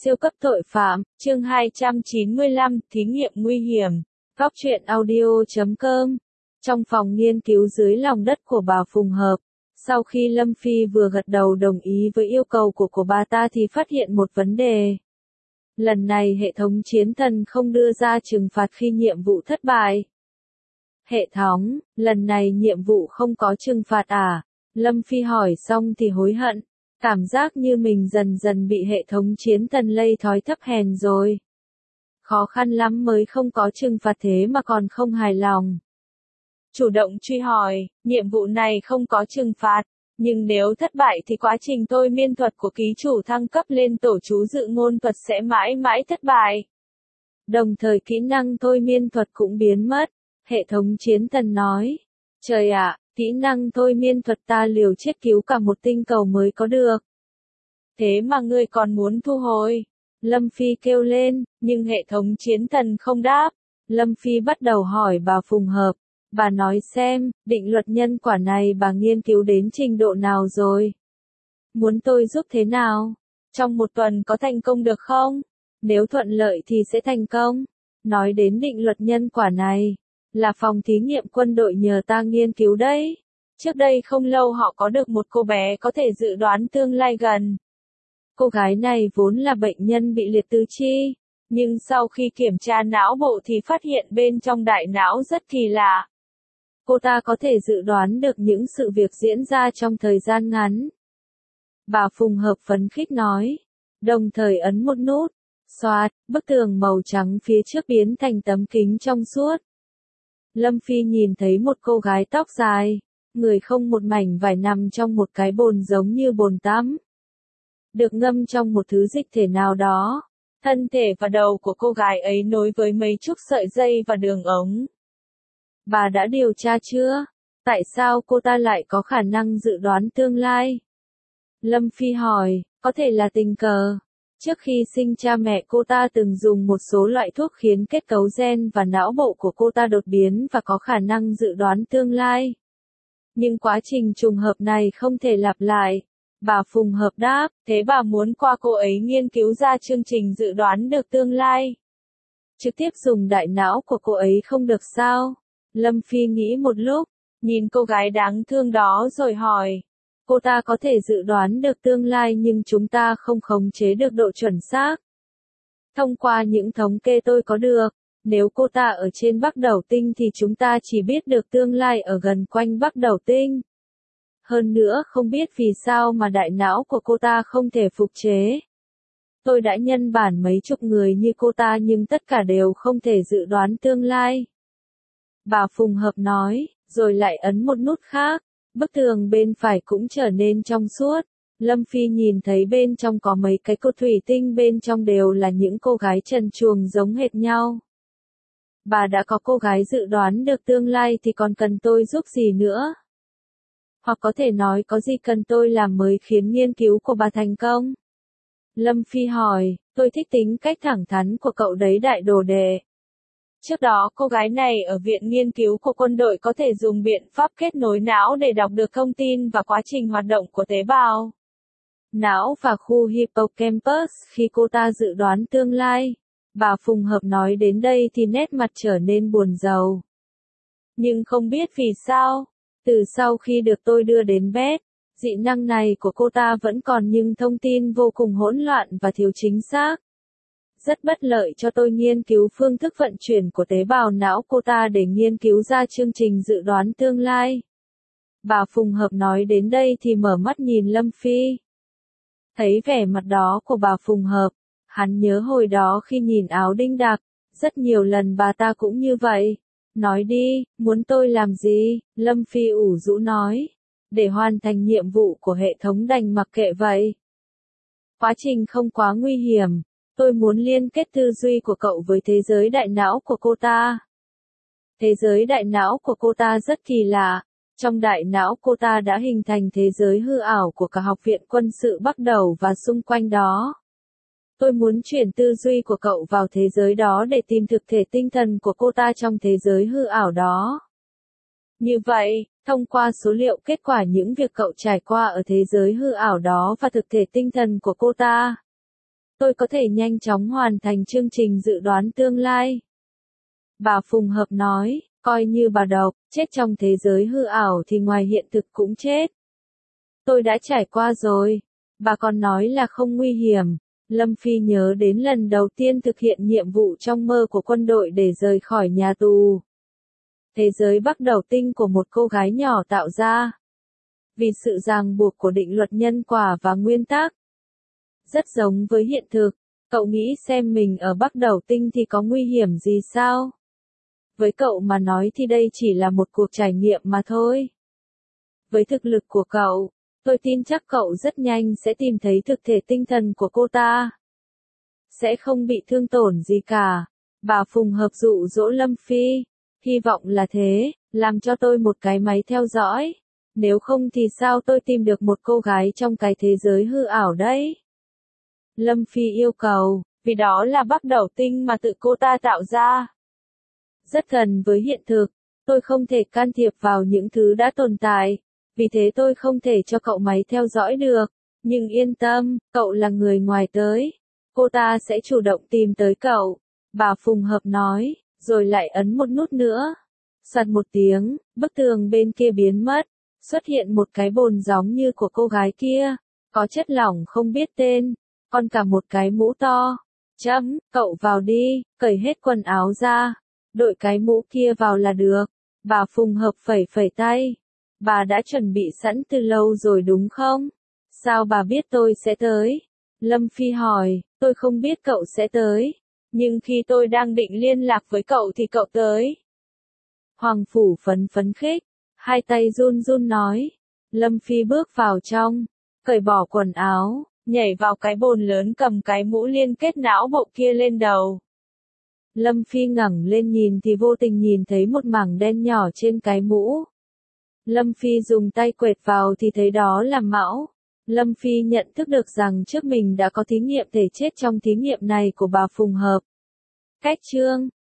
Siêu cấp tội phạm, chương 295, thí nghiệm nguy hiểm. Góc truyện audio.com. Trong phòng nghiên cứu dưới lòng đất của bà Phùng Hợp, sau khi Lâm Phi vừa gật đầu đồng ý với yêu cầu của bà ta thì phát hiện một vấn đề. Lần này hệ thống chiến thần không đưa ra trừng phạt khi nhiệm vụ thất bại. Hệ thống, lần này nhiệm vụ không có trừng phạt à? Lâm Phi hỏi xong thì hối hận. Cảm giác như mình dần dần bị hệ thống chiến thần lây thói thấp hèn rồi. Khó khăn lắm mới không có trừng phạt thế mà còn không hài lòng. Chủ động truy hỏi, nhiệm vụ này không có trừng phạt, nhưng nếu thất bại thì quá trình thôi miên thuật của ký chủ thăng cấp lên tổ chú dự ngôn thuật sẽ mãi mãi thất bại. Đồng thời kỹ năng thôi miên thuật cũng biến mất, hệ thống chiến thần nói. Trời ạ! Kỹ năng thôi miên thuật ta liều chết cứu cả một tinh cầu mới có được. Thế mà ngươi còn muốn thu hồi. Lâm Phi kêu lên, nhưng hệ thống chiến thần không đáp. Lâm Phi bắt đầu hỏi bà Phùng Hợp. Bà nói xem, định luật nhân quả này bà nghiên cứu đến trình độ nào rồi? Muốn tôi giúp thế nào? Trong một tuần có thành công được không? Nếu thuận lợi thì sẽ thành công. Nói đến định luật nhân quả này, là phòng thí nghiệm quân đội nhờ ta nghiên cứu đấy. Trước đây không lâu họ có được một cô bé có thể dự đoán tương lai gần. Cô gái này vốn là bệnh nhân bị liệt tứ chi, nhưng sau khi kiểm tra não bộ thì phát hiện bên trong đại não rất kỳ lạ. Cô ta có thể dự đoán được những sự việc diễn ra trong thời gian ngắn. Bà Phùng Hợp phấn khích nói, đồng thời ấn một nút, xoạt, bức tường màu trắng phía trước biến thành tấm kính trong suốt. Lâm Phi nhìn thấy một cô gái tóc dài, người không một mảnh vải nằm trong một cái bồn giống như bồn tắm. Được ngâm trong một thứ dịch thể nào đó. Thân thể và đầu của cô gái ấy nối với mấy chút sợi dây và đường ống. Bà đã điều tra chưa? Tại sao cô ta lại có khả năng dự đoán tương lai? Lâm Phi hỏi, có thể là tình cờ. Trước khi sinh cha mẹ cô ta từng dùng một số loại thuốc khiến kết cấu gen và não bộ của cô ta đột biến và có khả năng dự đoán tương lai. Nhưng quá trình trùng hợp này không thể lặp lại. Bà Phùng Hợp đáp, thế bà muốn qua cô ấy nghiên cứu ra chương trình dự đoán được tương lai. Trực tiếp dùng đại não của cô ấy không được sao? Lâm Phi nghĩ một lúc, nhìn cô gái đáng thương đó rồi hỏi. Cô ta có thể dự đoán được tương lai nhưng chúng ta không khống chế được độ chuẩn xác. Thông qua những thống kê tôi có được, nếu cô ta ở trên Bắc Đẩu Tinh thì chúng ta chỉ biết được tương lai ở gần quanh Bắc Đẩu Tinh. Hơn nữa không biết vì sao mà đại não của cô ta không thể phục chế. Tôi đã nhân bản mấy chục người như cô ta nhưng tất cả đều không thể dự đoán tương lai. Bà Phùng Hợp nói, rồi lại ấn một nút khác. Bức tường bên phải cũng trở nên trong suốt. Lâm Phi nhìn thấy bên trong có mấy cái cột thủy tinh bên trong đều là những cô gái trần truồng giống hệt nhau. Bà đã có cô gái dự đoán được tương lai thì còn cần tôi giúp gì nữa? Hoặc có thể nói có gì cần tôi làm mới khiến nghiên cứu của bà thành công? Lâm Phi hỏi, tôi thích tính cách thẳng thắn của cậu đấy đại đồ đệ. Trước đó cô gái này ở viện nghiên cứu của quân đội có thể dùng biện pháp kết nối não để đọc được thông tin và quá trình hoạt động của tế bào não và khu hippocampus khi cô ta dự đoán tương lai. Bà Phùng Hợp nói đến đây thì nét mặt trở nên buồn rầu. Nhưng không biết vì sao, từ sau khi được tôi đưa đến Beth, dị năng này của cô ta vẫn còn nhưng thông tin vô cùng hỗn loạn và thiếu chính xác. Rất bất lợi cho tôi nghiên cứu phương thức vận chuyển của tế bào não cô ta để nghiên cứu ra chương trình dự đoán tương lai. Bà Phùng Hợp nói đến đây thì mở mắt nhìn Lâm Phi. Thấy vẻ mặt đó của bà Phùng Hợp, hắn nhớ hồi đó khi nhìn áo đinh đặc, rất nhiều lần bà ta cũng như vậy. Nói đi, muốn tôi làm gì? Lâm Phi ủ rũ nói. Để hoàn thành nhiệm vụ của hệ thống đành mặc kệ vậy. Quá trình không quá nguy hiểm. Tôi muốn liên kết tư duy của cậu với thế giới đại não của cô ta. Thế giới đại não của cô ta rất kỳ lạ. Trong đại não cô ta đã hình thành thế giới hư ảo của cả học viện quân sự Bắc Đẩu và xung quanh đó. Tôi muốn chuyển tư duy của cậu vào thế giới đó để tìm thực thể tinh thần của cô ta trong thế giới hư ảo đó. Như vậy, thông qua số liệu kết quả những việc cậu trải qua ở thế giới hư ảo đó và thực thể tinh thần của cô ta, tôi có thể nhanh chóng hoàn thành chương trình dự đoán tương lai. Bà Phùng Hợp nói, coi như bà độc, chết trong thế giới hư ảo thì ngoài hiện thực cũng chết. Tôi đã trải qua rồi. Bà còn nói là không nguy hiểm. Lâm Phi nhớ đến lần đầu tiên thực hiện nhiệm vụ trong mơ của quân đội để rời khỏi nhà tù. Thế giới Bắc Đầu Tinh của một cô gái nhỏ tạo ra. Vì sự ràng buộc của định luật nhân quả và nguyên tắc. Rất giống với hiện thực. Cậu nghĩ xem mình ở Bắc Đầu Tinh thì có nguy hiểm gì sao? Với cậu mà nói thì đây chỉ là một cuộc trải nghiệm mà thôi. Với thực lực của cậu, tôi tin chắc cậu rất nhanh sẽ tìm thấy thực thể tinh thần của cô ta. Sẽ không bị thương tổn gì cả. Bà Phùng Hợp dụ dỗ Lâm Phi. Hy vọng là thế, làm cho tôi một cái máy theo dõi. Nếu không thì sao tôi tìm được một cô gái trong cái thế giới hư ảo đấy? Lâm Phi yêu cầu, vì đó là Bắc Đầu Tinh mà tự cô ta tạo ra. Rất gần với hiện thực, tôi không thể can thiệp vào những thứ đã tồn tại, vì thế tôi không thể cho cậu máy theo dõi được. Nhưng yên tâm, cậu là người ngoài tới. Cô ta sẽ chủ động tìm tới cậu. Bà Phùng Hợp nói, rồi lại ấn một nút nữa. Soạt một tiếng, bức tường bên kia biến mất. Xuất hiện một cái bồn giống như của cô gái kia. Có chất lỏng không biết tên. Còn cả một cái mũ to. Cậu vào đi, cởi hết quần áo ra. Đội cái mũ kia vào là được. Bà Phùng Hợp phẩy phẩy tay. Bà đã chuẩn bị sẵn từ lâu rồi đúng không? Sao bà biết tôi sẽ tới? Lâm Phi hỏi, tôi không biết cậu sẽ tới. Nhưng khi tôi đang định liên lạc với cậu thì cậu tới. Hoàng Phủ phấn khích. Hai tay run run nói. Lâm Phi bước vào trong. Cởi bỏ quần áo. Nhảy vào cái bồn lớn cầm cái mũ liên kết não bộ kia lên đầu. Lâm Phi ngẩng lên nhìn thì vô tình nhìn thấy một mảng đen nhỏ trên cái mũ. Lâm Phi dùng tay quệt vào thì thấy đó là mão. Lâm Phi nhận thức được rằng trước mình đã có thí nghiệm thể chết trong thí nghiệm này của bà Phùng Hợp. Cách chương